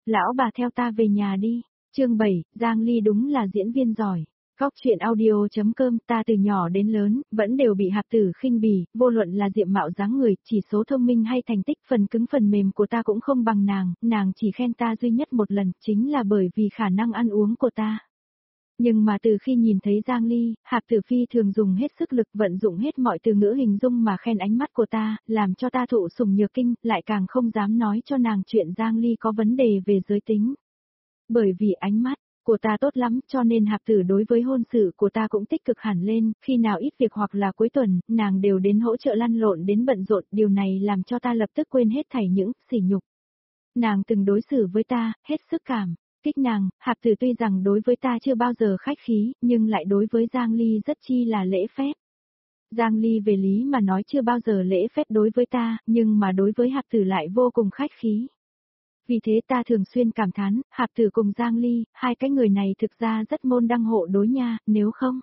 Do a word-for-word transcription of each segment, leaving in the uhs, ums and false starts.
Lão bà theo ta về nhà đi. Chương bảy, Giang Ly đúng là diễn viên giỏi. Góc chuyện audio.com. Ta từ nhỏ đến lớn, vẫn đều bị Hạp Tử khinh bỉ, vô luận là diện mạo dáng người, chỉ số thông minh hay thành tích, phần cứng phần mềm của ta cũng không bằng nàng, nàng chỉ khen ta duy nhất một lần, chính là bởi vì khả năng ăn uống của ta. Nhưng mà từ khi nhìn thấy Giang Ly, Hạp Tử Phi thường dùng hết sức lực, vận dụng hết mọi từ ngữ hình dung mà khen ánh mắt của ta, làm cho ta thụ sủng nhược kinh, lại càng không dám nói cho nàng chuyện Giang Ly có vấn đề về giới tính. Bởi vì ánh mắt của ta tốt lắm, cho nên Hạp Tử đối với hôn sự của ta cũng tích cực hẳn lên, khi nào ít việc hoặc là cuối tuần, nàng đều đến hỗ trợ lăn lộn đến bận rộn, điều này làm cho ta lập tức quên hết thảy những sỉ nhục. Nàng từng đối xử với ta, hết sức cảm kích nàng. Hạp Tử tuy rằng đối với ta chưa bao giờ khách khí, nhưng lại đối với Giang Ly rất chi là lễ phép. Giang Ly về lý mà nói chưa bao giờ lễ phép đối với ta, nhưng mà đối với Hạp Tử lại vô cùng khách khí. Vì thế ta thường xuyên cảm thán, Hạp Tử cùng Giang Ly, hai cái người này thực ra rất môn đăng hộ đối nha, nếu không.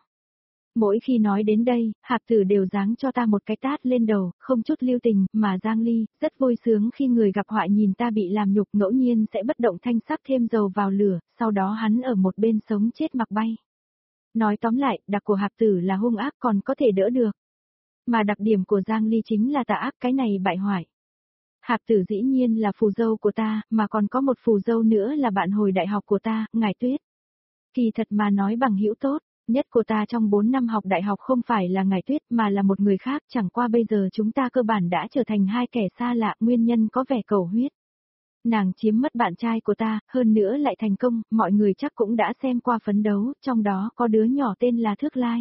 Mỗi khi nói đến đây, Hạp Tử đều giáng cho ta một cái tát lên đầu, không chút lưu tình, mà Giang Ly, rất vui sướng khi người gặp họa nhìn ta bị làm nhục, ngẫu nhiên sẽ bất động thanh sắc thêm dầu vào lửa, sau đó hắn ở một bên sống chết mặc bay. Nói tóm lại, đặc của Hạp Tử là hung ác còn có thể đỡ được. Mà đặc điểm của Giang Ly chính là tà ác, cái này bại hoại. Hạp Tử dĩ nhiên là phù dâu của ta, mà còn có một phù dâu nữa là bạn hồi đại học của ta, Ngải Tuyết. Kỳ thật mà nói bằng hữu tốt nhất của ta trong bốn năm học đại học không phải là Ngải Tuyết mà là một người khác, chẳng qua bây giờ chúng ta cơ bản đã trở thành hai kẻ xa lạ, nguyên nhân có vẻ cầu huyết. Nàng chiếm mất bạn trai của ta, hơn nữa lại thành công, mọi người chắc cũng đã xem qua phấn đấu, trong đó có đứa nhỏ tên là Thước Lai.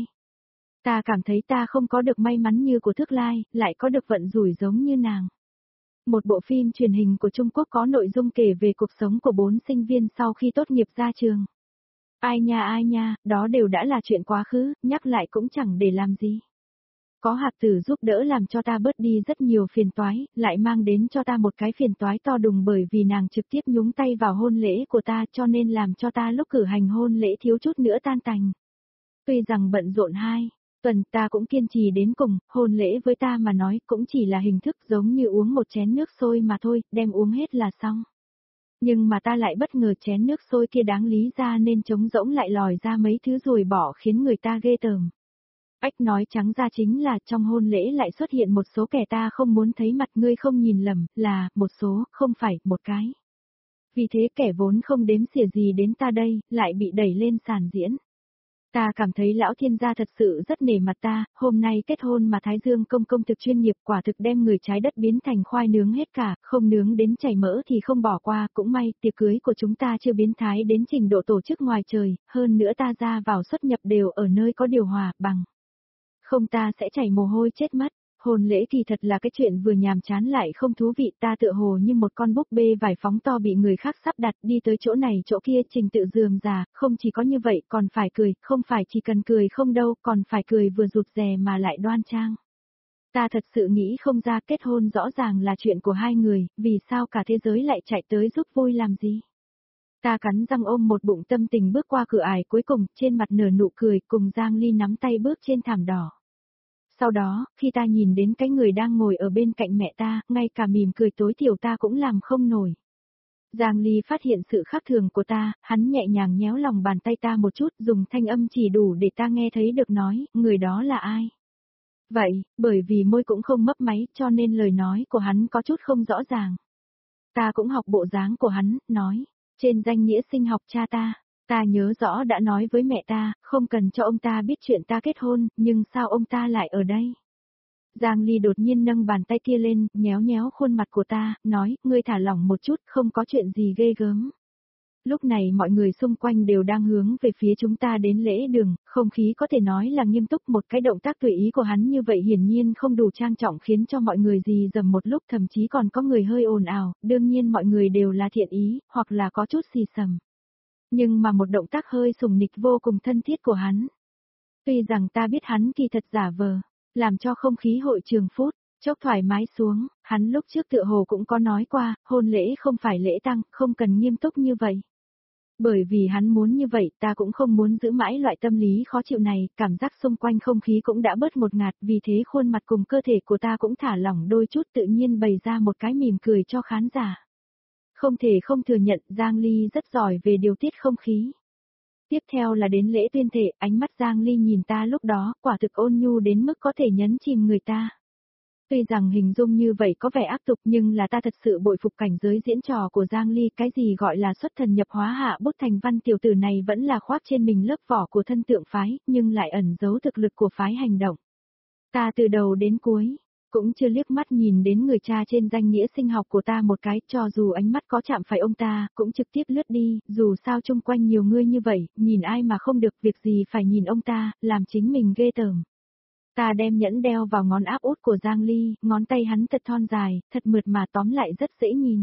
Ta cảm thấy ta không có được may mắn như của Thước Lai, lại có được vận rủi giống như nàng. Một bộ phim truyền hình của Trung Quốc có nội dung kể về cuộc sống của bốn sinh viên sau khi tốt nghiệp ra trường. Ai nha ai nha, đó đều đã là chuyện quá khứ, nhắc lại cũng chẳng để làm gì. Có Hạp Tử giúp đỡ làm cho ta bớt đi rất nhiều phiền toái, lại mang đến cho ta một cái phiền toái to đùng bởi vì nàng trực tiếp nhúng tay vào hôn lễ của ta cho nên làm cho ta lúc cử hành hôn lễ thiếu chút nữa tan tành. Tuy rằng bận rộn hai tuần ta cũng kiên trì đến cùng, hôn lễ với ta mà nói cũng chỉ là hình thức giống như uống một chén nước sôi mà thôi, đem uống hết là xong. Nhưng mà ta lại bất ngờ chén nước sôi kia đáng lý ra nên trống rỗng lại lòi ra mấy thứ ruồi bỏ khiến người ta ghê tởm. Ách nói trắng ra chính là trong hôn lễ lại xuất hiện một số kẻ ta không muốn thấy mặt, ngươi không nhìn lầm, là, một số, không phải, một cái. Vì thế kẻ vốn không đếm xỉa gì đến ta đây, lại bị đẩy lên sàn diễn. Ta cảm thấy lão thiên gia thật sự rất nể mặt ta, hôm nay kết hôn mà Thái Dương công công thực chuyên nghiệp quả thực đem người trái đất biến thành khoai nướng hết cả, không nướng đến chảy mỡ thì không bỏ qua, cũng may, tiệc cưới của chúng ta chưa biến thái đến trình độ tổ chức ngoài trời, hơn nữa ta ra vào xuất nhập đều ở nơi có điều hòa, bằng. Không ta sẽ chảy mồ hôi chết mất. Hôn lễ kỳ thật là cái chuyện vừa nhàm chán lại không thú vị, ta tựa hồ như một con búp bê vải phóng to bị người khác sắp đặt đi tới chỗ này chỗ kia trình tự rườm rà, không chỉ có như vậy còn phải cười, không phải chỉ cần cười không đâu, còn phải cười vừa rụt rè mà lại đoan trang. Ta thật sự nghĩ không ra, kết hôn rõ ràng là chuyện của hai người, vì sao cả thế giới lại chạy tới giúp vui làm gì? Ta cắn răng ôm một bụng tâm tình bước qua cửa ải cuối cùng, trên mặt nở nụ cười, cùng Giang Ly nắm tay bước trên thảm đỏ. Sau đó, khi ta nhìn đến cái người đang ngồi ở bên cạnh mẹ ta, ngay cả mỉm cười tối thiểu ta cũng làm không nổi. Giang Ly phát hiện sự khác thường của ta, hắn nhẹ nhàng nhéo lòng bàn tay ta một chút, dùng thanh âm chỉ đủ để ta nghe thấy được nói, người đó là ai. Vậy, bởi vì môi cũng không mấp máy cho nên lời nói của hắn có chút không rõ ràng. Ta cũng học bộ dáng của hắn, nói, trên danh nghĩa sinh học cha ta. Ta nhớ rõ đã nói với mẹ ta, không cần cho ông ta biết chuyện ta kết hôn, nhưng sao ông ta lại ở đây? Giang Ly đột nhiên nâng bàn tay kia lên, nhéo nhéo khuôn mặt của ta, nói, ngươi thả lỏng một chút, không có chuyện gì ghê gớm. Lúc này mọi người xung quanh đều đang hướng về phía chúng ta đến lễ đường, không khí có thể nói là nghiêm túc, một cái động tác tùy ý của hắn như vậy hiển nhiên không đủ trang trọng khiến cho mọi người rì rầm một lúc, thậm chí còn có người hơi ồn ào, đương nhiên mọi người đều là thiện ý, hoặc là có chút xì xầm. Nhưng mà một động tác hơi sùng nịch vô cùng thân thiết của hắn. Tuy rằng ta biết hắn kỳ thật giả vờ, làm cho không khí hội trường phút chốc thoải mái xuống, hắn lúc trước tựa hồ cũng có nói qua, hôn lễ không phải lễ tang, không cần nghiêm túc như vậy. Bởi vì hắn muốn như vậy, ta cũng không muốn giữ mãi loại tâm lý khó chịu này, cảm giác xung quanh không khí cũng đã bớt một ngạt, vì thế khuôn mặt cùng cơ thể của ta cũng thả lỏng đôi chút, tự nhiên bày ra một cái mỉm cười cho khán giả. Không thể không thừa nhận Giang Ly rất giỏi về điều tiết không khí. Tiếp theo là đến lễ tuyên thệ, ánh mắt Giang Ly nhìn ta lúc đó, quả thực ôn nhu đến mức có thể nhấn chìm người ta. Tuy rằng hình dung như vậy có vẻ áp tục nhưng là ta thật sự bội phục cảnh giới diễn trò của Giang Ly, cái gì gọi là xuất thần nhập hóa hạ bút thành văn, tiểu tử này vẫn là khoác trên mình lớp vỏ của thân tượng phái, nhưng lại ẩn giấu thực lực của phái hành động. Ta từ đầu đến cuối, cũng chưa liếc mắt nhìn đến người cha trên danh nghĩa sinh học của ta một cái, cho dù ánh mắt có chạm phải ông ta, cũng trực tiếp lướt đi, dù sao chung quanh nhiều người như vậy, nhìn ai mà không được, việc gì phải nhìn ông ta, làm chính mình ghê tởm. Ta đem nhẫn đeo vào ngón áp út của Giang Ly, ngón tay hắn thật thon dài, thật mượt mà tóm lại rất dễ nhìn.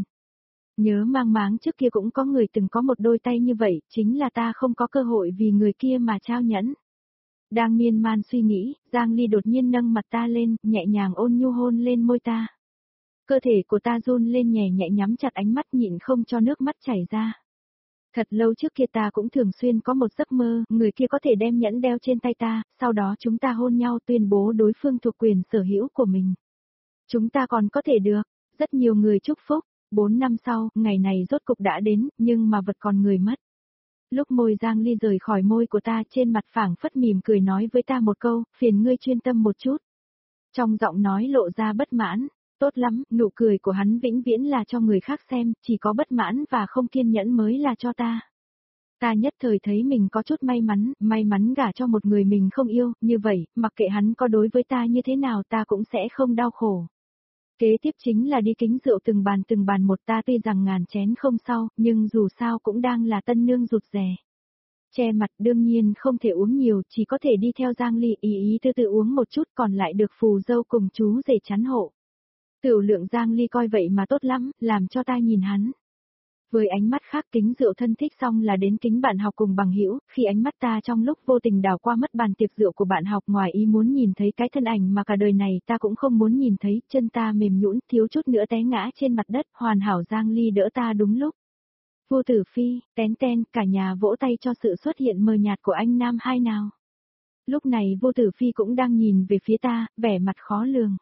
Nhớ mang máng trước kia cũng có người từng có một đôi tay như vậy, chính là ta không có cơ hội vì người kia mà trao nhẫn. Đang miên man suy nghĩ, Giang Ly đột nhiên nâng mặt ta lên, nhẹ nhàng ôn nhu hôn lên môi ta. Cơ thể của ta run lên nhẹ nhẹ, nhắm chặt ánh mắt nhịn không cho nước mắt chảy ra. Thật lâu trước kia ta cũng thường xuyên có một giấc mơ, người kia có thể đem nhẫn đeo trên tay ta, sau đó chúng ta hôn nhau tuyên bố đối phương thuộc quyền sở hữu của mình. Chúng ta còn có thể được, rất nhiều người chúc phúc, bốn năm sau, ngày này rốt cục đã đến, nhưng mà vật còn người mất. Lúc môi Giang Ly rời khỏi môi của ta, trên mặt phảng phất mỉm cười nói với ta một câu, phiền ngươi chuyên tâm một chút. Trong giọng nói lộ ra bất mãn, tốt lắm, nụ cười của hắn vĩnh viễn là cho người khác xem, chỉ có bất mãn và không kiên nhẫn mới là cho ta. Ta nhất thời thấy mình có chút may mắn, may mắn gả cho một người mình không yêu, như vậy, mặc kệ hắn có đối với ta như thế nào ta cũng sẽ không đau khổ. Kế tiếp chính là đi kính rượu từng bàn từng bàn một, ta tuy rằng ngàn chén không sao, nhưng dù sao cũng đang là tân nương rụt rè. Che mặt đương nhiên không thể uống nhiều, chỉ có thể đi theo Giang Ly ý ý tư tự uống một chút, còn lại được phù dâu cùng chú rể chắn hộ. Tiểu lượng Giang Ly coi vậy mà tốt lắm, làm cho ta nhìn hắn. Với ánh mắt khác, kính rượu thân thích xong là đến kính bạn học cùng bằng hữu, khi ánh mắt ta trong lúc vô tình đảo qua mất bàn tiệc rượu của bạn học, ngoài ý muốn nhìn thấy cái thân ảnh mà cả đời này ta cũng không muốn nhìn thấy, chân ta mềm nhũn, thiếu chút nữa té ngã trên mặt đất, hoàn hảo Giang Ly đỡ ta đúng lúc. Vô Tử Phi, tén ten, cả nhà vỗ tay cho sự xuất hiện mờ nhạt của anh nam hai nào. Lúc này Vô Tử Phi cũng đang nhìn về phía ta, vẻ mặt khó lường.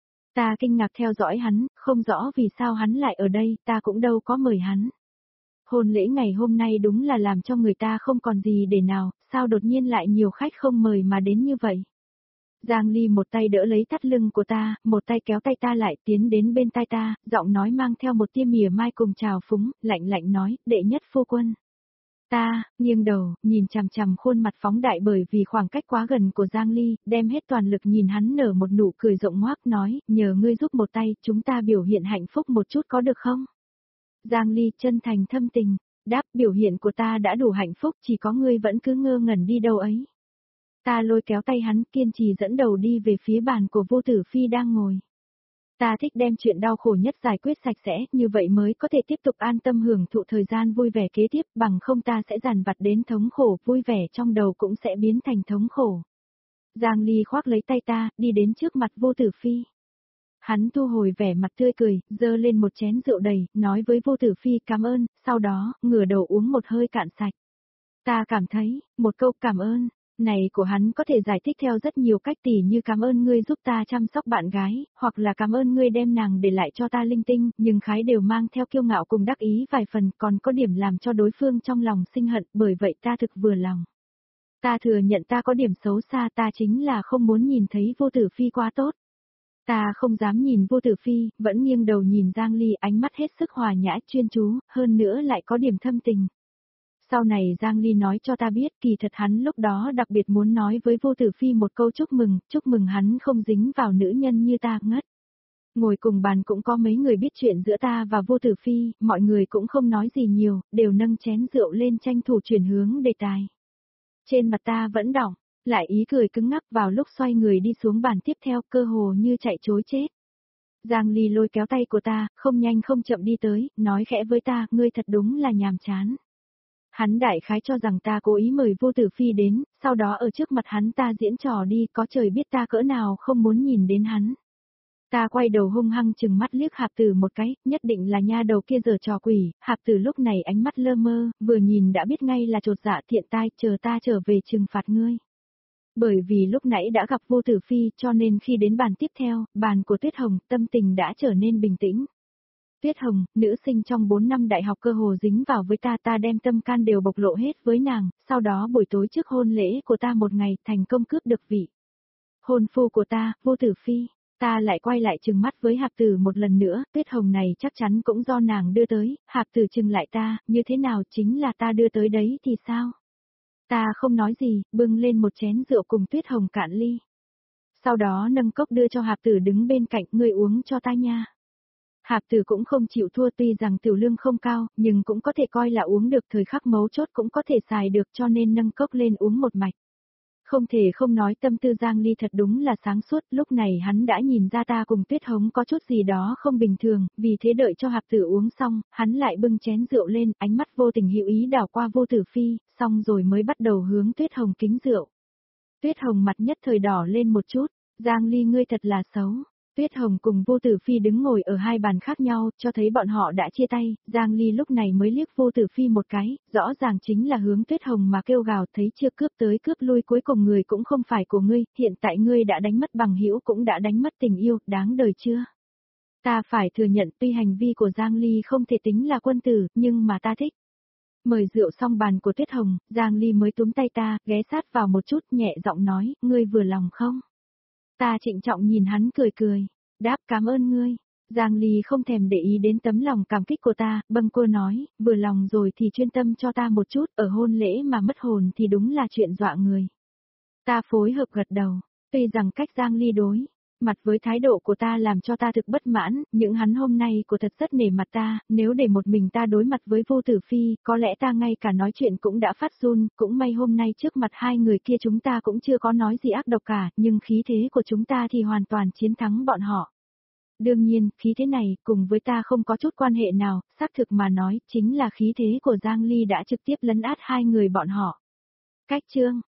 Ta kinh ngạc theo dõi hắn, không rõ vì sao hắn lại ở đây, ta cũng đâu có mời hắn. Hôn lễ ngày hôm nay đúng là làm cho người ta không còn gì để nào, sao đột nhiên lại nhiều khách không mời mà đến như vậy. Giang Ly một tay đỡ lấy thắt lưng của ta, một tay kéo tay ta lại tiến đến bên tai ta, giọng nói mang theo một tia mỉa mai cùng trào phúng, lạnh lạnh nói, đệ nhất phu quân. Ta, nghiêng đầu, nhìn chằm chằm khuôn mặt phóng đại bởi vì khoảng cách quá gần của Giang Ly, đem hết toàn lực nhìn hắn nở một nụ cười rộng ngoác nói, nhờ ngươi giúp một tay, chúng ta biểu hiện hạnh phúc một chút có được không? Giang Ly chân thành thâm tình, đáp biểu hiện của ta đã đủ hạnh phúc, chỉ có ngươi vẫn cứ ngơ ngẩn đi đâu ấy. Ta lôi kéo tay hắn kiên trì dẫn đầu đi về phía bàn của Vô Tử Phi đang ngồi. Ta thích đem chuyện đau khổ nhất giải quyết sạch sẽ, như vậy mới có thể tiếp tục an tâm hưởng thụ thời gian vui vẻ kế tiếp, bằng không ta sẽ dằn vặt đến thống khổ, vui vẻ trong đầu cũng sẽ biến thành thống khổ. Giang Ly khoác lấy tay ta, đi đến trước mặt Vô Tử Phi. Hắn thu hồi vẻ mặt tươi cười, dơ lên một chén rượu đầy, nói với Vô Tử Phi cảm ơn, sau đó, ngửa đầu uống một hơi cạn sạch. Ta cảm thấy, một câu cảm ơn này của hắn có thể giải thích theo rất nhiều cách, tỉ như cảm ơn ngươi giúp ta chăm sóc bạn gái, hoặc là cảm ơn ngươi đem nàng để lại cho ta linh tinh, nhưng khái đều mang theo kiêu ngạo cùng đắc ý vài phần, còn có điểm làm cho đối phương trong lòng sinh hận, bởi vậy ta thực vừa lòng. Ta thừa nhận ta có điểm xấu xa, ta chính là không muốn nhìn thấy Vô Tử Phi quá tốt. Ta không dám nhìn Vô Tử Phi, vẫn nghiêng đầu nhìn Giang Ly, ánh mắt hết sức hòa nhã chuyên chú, hơn nữa lại có điểm thâm tình. Sau này Giang Ly nói cho ta biết kỳ thật hắn lúc đó đặc biệt muốn nói với Vô Tử Phi một câu chúc mừng, chúc mừng hắn không dính vào nữ nhân như ta, ngất. Ngồi cùng bàn cũng có mấy người biết chuyện giữa ta và Vô Tử Phi, mọi người cũng không nói gì nhiều, đều nâng chén rượu lên tranh thủ chuyển hướng đề tài. Trên mặt ta vẫn đỏng, lại ý cười cứng ngắc vào lúc xoay người đi xuống bàn tiếp theo, cơ hồ như chạy trối chết. Giang Ly lôi kéo tay của ta, không nhanh không chậm đi tới, nói khẽ với ta, ngươi thật đúng là nhàm chán. Hắn đại khái cho rằng ta cố ý mời Vô Tử Phi đến, sau đó ở trước mặt hắn ta diễn trò đi, có trời biết ta cỡ nào không muốn nhìn đến hắn. Ta quay đầu hung hăng chừng mắt liếc Hạp Tử một cái, nhất định là nha đầu kia giở trò quỷ, Hạp Tử lúc này ánh mắt lơ mơ, vừa nhìn đã biết ngay là chột dạ, thiện tai, chờ ta trở về trừng phạt ngươi. Bởi vì lúc nãy đã gặp Vô Tử Phi cho nên khi đến bàn tiếp theo, bàn của Tuyết Hồng, tâm tình đã trở nên bình tĩnh. Tuyết Hồng, nữ sinh trong bốn năm đại học cơ hồ dính vào với ta, ta đem tâm can đều bộc lộ hết với nàng, sau đó buổi tối trước hôn lễ của ta một ngày, thành công cướp được vị hôn phu của ta, Vô Tử Phi. Ta lại quay lại trừng mắt với Hạp Tử một lần nữa, Tuyết Hồng này chắc chắn cũng do nàng đưa tới, Hạp Tử trừng lại ta, như thế nào chính là ta đưa tới đấy thì sao? Ta không nói gì, bưng lên một chén rượu cùng Tuyết Hồng cạn ly. Sau đó nâng cốc đưa cho Hạp Tử đứng bên cạnh, ngươi uống cho ta nha. Hạp Tử cũng không chịu thua, tuy rằng tiểu lương không cao, nhưng cũng có thể coi là uống được, thời khắc mấu chốt cũng có thể xài được, cho nên nâng cốc lên uống một mạch. Không thể không nói tâm tư Giang Ly thật đúng là sáng suốt, lúc này hắn đã nhìn ra ta cùng Tuyết Hồng có chút gì đó không bình thường, vì thế đợi cho Hạp Tử uống xong, hắn lại bưng chén rượu lên, ánh mắt vô tình hữu ý đảo qua Vô Tử Phi, xong rồi mới bắt đầu hướng Tuyết Hồng kính rượu. Tuyết Hồng mặt nhất thời đỏ lên một chút, Giang Ly ngươi thật là xấu. Tuyết Hồng cùng Vô Tử Phi đứng ngồi ở hai bàn khác nhau, cho thấy bọn họ đã chia tay, Giang Ly lúc này mới liếc Vô Tử Phi một cái, rõ ràng chính là hướng Tuyết Hồng mà kêu gào, thấy chưa, cướp tới cướp lui cuối cùng người cũng không phải của ngươi, hiện tại ngươi đã đánh mất bằng hữu cũng đã đánh mất tình yêu, đáng đời chưa? Ta phải thừa nhận tuy hành vi của Giang Ly không thể tính là quân tử, nhưng mà ta thích. Mời rượu xong bàn của Tuyết Hồng, Giang Ly mới túm tay ta, ghé sát vào một chút, nhẹ giọng nói, ngươi vừa lòng không? Ta trịnh trọng nhìn hắn cười cười, đáp cảm ơn ngươi. Giang Ly không thèm để ý đến tấm lòng cảm kích của ta, bâng quơ nói, vừa lòng rồi thì chuyên tâm cho ta một chút, ở hôn lễ mà mất hồn thì đúng là chuyện dọa người. Ta phối hợp gật đầu, tuy rằng cách Giang Ly đối mặt với thái độ của ta làm cho ta thực bất mãn, những hắn hôm nay của thật rất nể mặt ta, nếu để một mình ta đối mặt với Vô Tử Phi, có lẽ ta ngay cả nói chuyện cũng đã phát run, cũng may hôm nay trước mặt hai người kia chúng ta cũng chưa có nói gì ác độc cả, nhưng khí thế của chúng ta thì hoàn toàn chiến thắng bọn họ. Đương nhiên, khí thế này, cùng với ta không có chút quan hệ nào, xác thực mà nói, chính là khí thế của Giang Ly đã trực tiếp lấn át hai người bọn họ. Cách chương